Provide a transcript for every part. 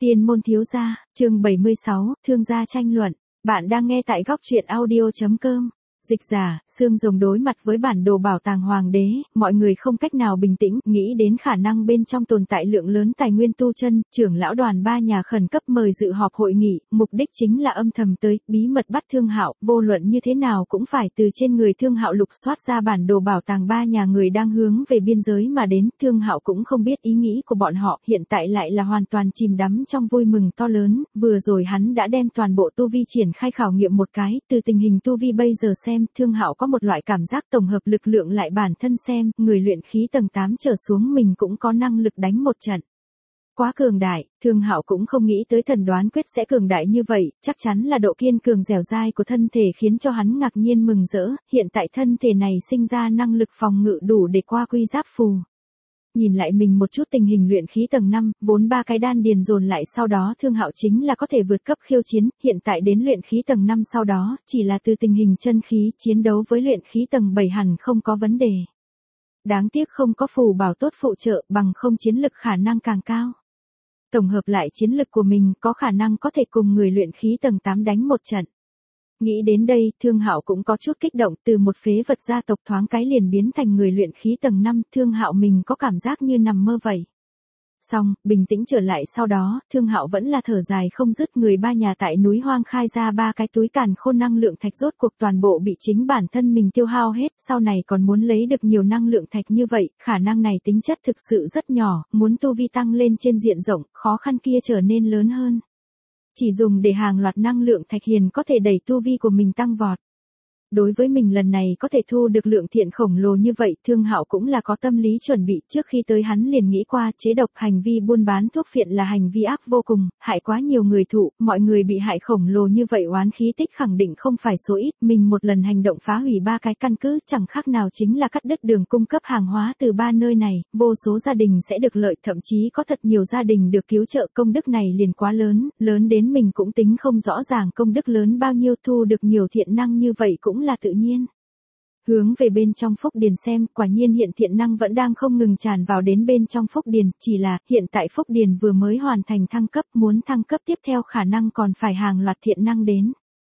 Tiên môn thiếu gia, chương 76, thương gia tranh luận. Bạn đang nghe tại góc truyện audio.com. Dịch giả, Xương Rồng đối mặt với bản đồ bảo tàng hoàng đế, mọi người không cách nào bình tĩnh, nghĩ đến khả năng bên trong tồn tại lượng lớn tài nguyên tu chân, trưởng lão đoàn ba nhà khẩn cấp mời dự họp hội nghị, mục đích chính là âm thầm tới, bí mật bắt Thương Hạo, vô luận như thế nào cũng phải từ trên người Thương Hạo lục soát ra bản đồ bảo tàng ba nhà người đang hướng về biên giới mà đến, Thương Hạo cũng không biết ý nghĩ của bọn họ, hiện tại lại là hoàn toàn chìm đắm trong vui mừng to lớn, vừa rồi hắn đã đem toàn bộ tu vi triển khai khảo nghiệm một cái, từ tình hình tu vi bây giờ xem, Thương Hạo có một loại cảm giác tổng hợp lực lượng lại bản thân xem, người luyện khí tầng 8 trở xuống mình cũng có năng lực đánh một trận. Quá cường đại, Thương Hạo cũng không nghĩ tới thần đoán quyết sẽ cường đại như vậy, chắc chắn là độ kiên cường dẻo dai của thân thể khiến cho hắn ngạc nhiên mừng rỡ, hiện tại thân thể này sinh ra năng lực phòng ngự đủ để qua quy giáp phù. Nhìn lại mình một chút tình hình luyện khí tầng 5, vốn ba cái đan điền dồn lại sau đó Thương Hạo chính là có thể vượt cấp khiêu chiến, hiện tại đến luyện khí tầng 5 sau đó, chỉ là từ tình hình chân khí chiến đấu với luyện khí tầng 7 hẳn không có vấn đề. Đáng tiếc không có phù bảo tốt phụ trợ, bằng không chiến lực khả năng càng cao. Tổng hợp lại chiến lực của mình có khả năng có thể cùng người luyện khí tầng 8 đánh một trận. Nghĩ đến đây, Thương Hạo cũng có chút kích động, từ một phế vật gia tộc thoáng cái liền biến thành người luyện khí tầng 5, Thương Hạo mình có cảm giác như nằm mơ vậy. Xong, bình tĩnh trở lại sau đó, Thương Hạo vẫn là thở dài không dứt, người ba nhà tại núi hoang khai ra ba cái túi càn khôn năng lượng thạch rốt cuộc toàn bộ bị chính bản thân mình tiêu hao hết, sau này còn muốn lấy được nhiều năng lượng thạch như vậy, khả năng này tính chất thực sự rất nhỏ, muốn tu vi tăng lên trên diện rộng, khó khăn kia trở nên lớn hơn. Chỉ dùng để hàng loạt năng lượng thạch hiền có thể đẩy tu vi của mình tăng vọt. Đối với mình lần này có thể thu được lượng thiện khổng lồ như vậy, Thương Hạo cũng là có tâm lý chuẩn bị, trước khi tới hắn liền nghĩ qua chế độc hành vi buôn bán thuốc phiện là hành vi ác vô cùng, hại quá nhiều người thụ, mọi người bị hại khổng lồ như vậy oán khí tích khẳng định không phải số ít, mình một lần hành động phá hủy ba cái căn cứ chẳng khác nào chính là cắt đứt đường cung cấp hàng hóa từ ba nơi này, vô số gia đình sẽ được lợi, thậm chí có thật nhiều gia đình được cứu trợ, công đức này liền quá lớn, lớn đến mình cũng tính không rõ ràng công đức lớn bao nhiêu, thu được nhiều thiện năng như vậy cũng là tự nhiên. Hướng về bên trong phúc điền xem, quả nhiên hiện thiện năng vẫn đang không ngừng tràn vào đến bên trong phúc điền, chỉ là hiện tại phúc điền vừa mới hoàn thành thăng cấp, muốn thăng cấp tiếp theo khả năng còn phải hàng loạt thiện năng đến.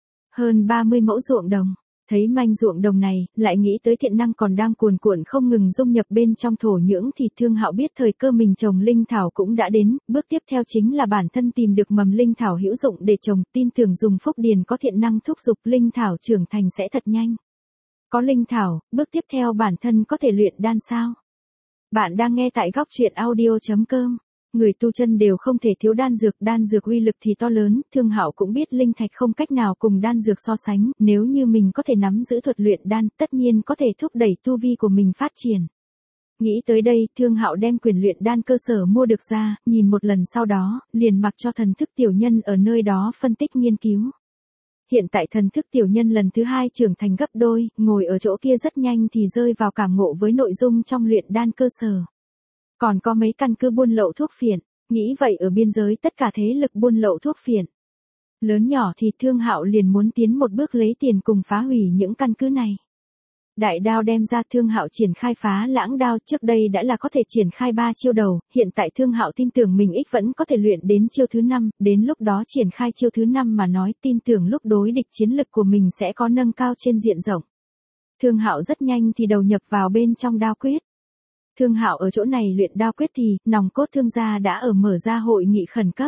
Hơn 30 mẫu ruộng đồng. Thấy manh ruộng đồng này, lại nghĩ tới thiện năng còn đang cuồn cuộn không ngừng dung nhập bên trong thổ nhưỡng thì Thương Hạo biết thời cơ mình trồng linh thảo cũng đã đến, bước tiếp theo chính là bản thân tìm được mầm linh thảo hữu dụng để trồng, tin tưởng dùng phúc điền có thiện năng thúc giục linh thảo trưởng thành sẽ thật nhanh. Có linh thảo, bước tiếp theo bản thân có thể luyện đan sao? Bạn đang nghe tại góc truyện audio.com. Người tu chân đều không thể thiếu đan dược uy lực thì to lớn, Thương Hạo cũng biết linh thạch không cách nào cùng đan dược so sánh, nếu như mình có thể nắm giữ thuật luyện đan, tất nhiên có thể thúc đẩy tu vi của mình phát triển. Nghĩ tới đây, Thương Hạo đem quyền luyện đan cơ sở mua được ra, nhìn một lần sau đó, liền mặc cho thần thức tiểu nhân ở nơi đó phân tích nghiên cứu. Hiện tại thần thức tiểu nhân lần thứ 2 trưởng thành gấp đôi, ngồi ở chỗ kia rất nhanh thì rơi vào cảm ngộ với nội dung trong luyện đan cơ sở. Còn có mấy căn cứ buôn lậu thuốc phiện, nghĩ vậy ở biên giới tất cả thế lực buôn lậu thuốc phiện lớn nhỏ thì Thương Hạo liền muốn tiến một bước lấy tiền cùng phá hủy những căn cứ này. Đại đao đem ra, Thương Hạo triển khai phá lãng đao, trước đây đã là có thể triển khai 3 chiêu đầu, hiện tại Thương Hạo tin tưởng mình vẫn có thể luyện đến chiêu thứ 5, đến lúc đó triển khai chiêu thứ 5 mà nói, tin tưởng lúc đối địch chiến lực của mình sẽ có nâng cao trên diện rộng. Thương Hạo rất nhanh thì đầu nhập vào bên trong đao quyết. Thương Hạo ở chỗ này luyện đao quyết thì, nòng cốt Thương gia đã ở mở ra hội nghị khẩn cấp.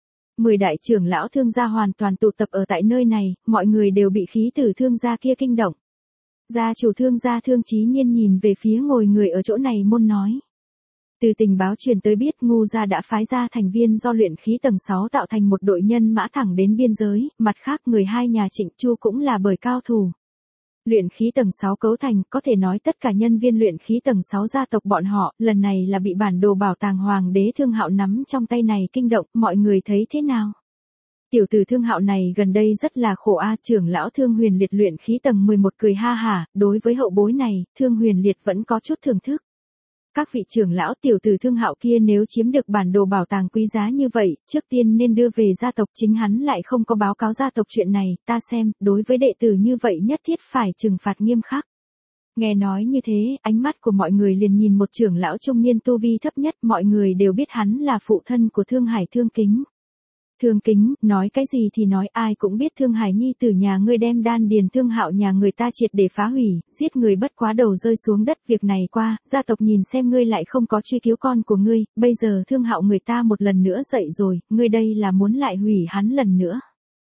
10 đại trưởng lão Thương gia hoàn toàn tụ tập ở tại nơi này, mọi người đều bị khí tử Thương gia kia kinh động. Gia chủ Thương gia Thương Chí Nhiên nhìn về phía ngồi người ở chỗ này môn nói. Từ tình báo truyền tới biết Ngu gia đã phái ra thành viên do luyện khí tầng 6 tạo thành một đội nhân mã thẳng đến biên giới, mặt khác người hai nhà Trịnh Chu cũng là bởi cao thủ. Luyện khí tầng 6 cấu thành, có thể nói tất cả nhân viên luyện khí tầng 6 gia tộc bọn họ, lần này là bị bản đồ bảo tàng hoàng đế Thương Hạo nắm trong tay này kinh động, mọi người thấy thế nào? Tiểu tử Thương Hạo này gần đây rất là khổ trưởng lão Thương Huyền Liệt luyện khí tầng 11 cười ha hả, đối với hậu bối này, Thương Huyền Liệt vẫn có chút thưởng thức. Các vị trưởng lão tiểu tử Thương Hạo kia nếu chiếm được bản đồ bảo tàng quý giá như vậy, trước tiên nên đưa về gia tộc, chính hắn lại không có báo cáo gia tộc chuyện này, ta xem, đối với đệ tử như vậy nhất thiết phải trừng phạt nghiêm khắc. Nghe nói như thế, ánh mắt của mọi người liền nhìn một trưởng lão trung niên tu vi thấp nhất, mọi người đều biết hắn là phụ thân của Thương Hải Thương Kính. Thương Kính, nói cái gì thì nói, ai cũng biết Thương Hải nhi tử nhà ngươi đem đan điền Thương Hạo nhà người ta triệt để phá hủy, giết người bất quá đầu rơi xuống đất, việc này qua, gia tộc nhìn xem ngươi lại không có truy cứu con của ngươi, bây giờ Thương Hạo người ta một lần nữa dậy rồi, ngươi đây là muốn lại hủy hắn lần nữa.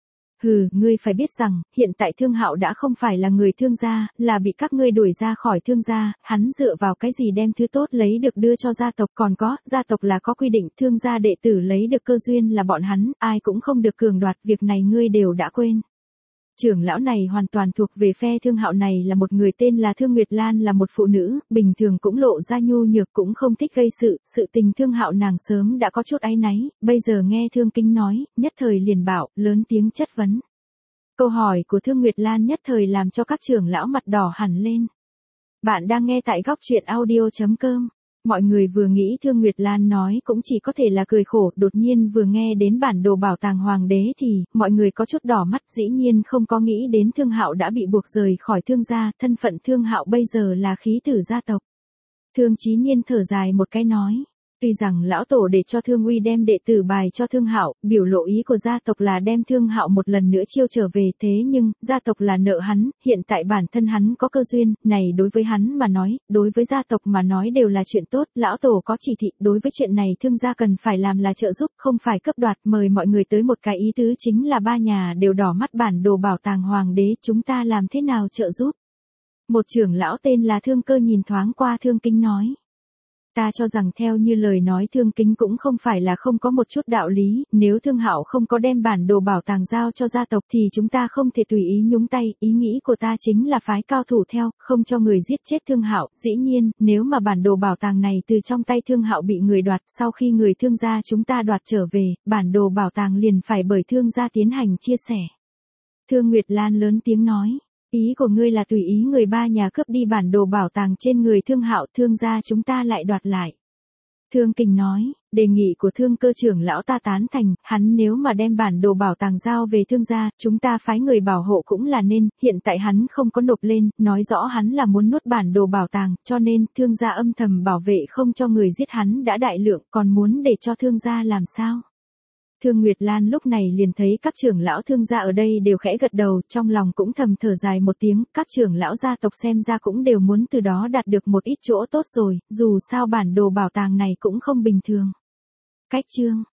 Hừ, ngươi phải biết rằng, hiện tại Thương Hạo đã không phải là người Thương gia, là bị các ngươi đuổi ra khỏi Thương gia, hắn dựa vào cái gì đem thứ tốt lấy được đưa cho gia tộc, còn có, gia tộc là có quy định, Thương gia đệ tử lấy được cơ duyên là bọn hắn, ai cũng không được cường đoạt, việc này ngươi đều đã quên. Trưởng lão này hoàn toàn thuộc về phe Thương Hạo này là một người tên là Thương Nguyệt Lan, là một phụ nữ, bình thường cũng lộ ra nhu nhược, cũng không thích gây sự tình Thương Hạo nàng sớm đã có chút áy náy, bây giờ nghe Thương Kính nói, nhất thời liền bảo, lớn tiếng chất vấn. Câu hỏi của Thương Nguyệt Lan nhất thời làm cho các trưởng lão mặt đỏ hẳn lên. Bạn đang nghe tại góc truyện audio.com. Mọi người vừa nghĩ Thương Nguyệt Lan nói cũng chỉ có thể là cười khổ, đột nhiên vừa nghe đến bản đồ bảo tàng hoàng đế thì, mọi người có chút đỏ mắt, dĩ nhiên không có nghĩ đến Thương Hạo đã bị buộc rời khỏi Thương gia, thân phận Thương Hạo bây giờ là khí tử gia tộc. Thương Chí Niên thở dài một cái nói. Tuy rằng lão tổ để cho Thương Uy đem đệ tử bài cho Thương Hạo, biểu lộ ý của gia tộc là đem Thương Hạo một lần nữa chiêu trở về, thế nhưng, gia tộc là nợ hắn, hiện tại bản thân hắn có cơ duyên, này đối với hắn mà nói, đối với gia tộc mà nói đều là chuyện tốt, lão tổ có chỉ thị, đối với chuyện này Thương gia cần phải làm là trợ giúp, không phải cướp đoạt, mời mọi người tới một cái ý tứ chính là ba nhà đều đỏ mắt bản đồ bảo tàng hoàng đế, chúng ta làm thế nào trợ giúp? Một trưởng lão tên là Thương Cơ nhìn thoáng qua Thương Kính nói. Ta cho rằng theo như lời nói Thương Kính cũng không phải là không có một chút đạo lý, nếu Thương Hạo không có đem bản đồ bảo tàng giao cho gia tộc thì chúng ta không thể tùy ý nhúng tay, ý nghĩ của ta chính là phái cao thủ theo, không cho người giết chết Thương Hạo, dĩ nhiên, nếu mà bản đồ bảo tàng này từ trong tay Thương Hạo bị người đoạt, sau khi người Thương gia chúng ta đoạt trở về, bản đồ bảo tàng liền phải bởi Thương gia tiến hành chia sẻ. Thương Nguyệt Lan lớn tiếng nói. Ý của ngươi là tùy ý người ba nhà cướp đi bản đồ bảo tàng trên người Thương Hạo, Thương gia chúng ta lại đoạt lại. Thương Kình nói, đề nghị của Thương Cơ trưởng lão ta tán thành, hắn nếu mà đem bản đồ bảo tàng giao về Thương gia, chúng ta phái người bảo hộ cũng là nên, hiện tại hắn không có nộp lên, nói rõ hắn là muốn nuốt bản đồ bảo tàng, cho nên, Thương gia âm thầm bảo vệ không cho người giết hắn đã đại lượng, còn muốn để cho Thương gia làm sao? Thương Nguyệt Lan lúc này liền thấy các trưởng lão Thương gia ở đây đều khẽ gật đầu, trong lòng cũng thầm thở dài một tiếng, các trưởng lão gia tộc xem ra cũng đều muốn từ đó đạt được một ít chỗ tốt rồi, dù sao bản đồ bảo tàng này cũng không bình thường. Cách chương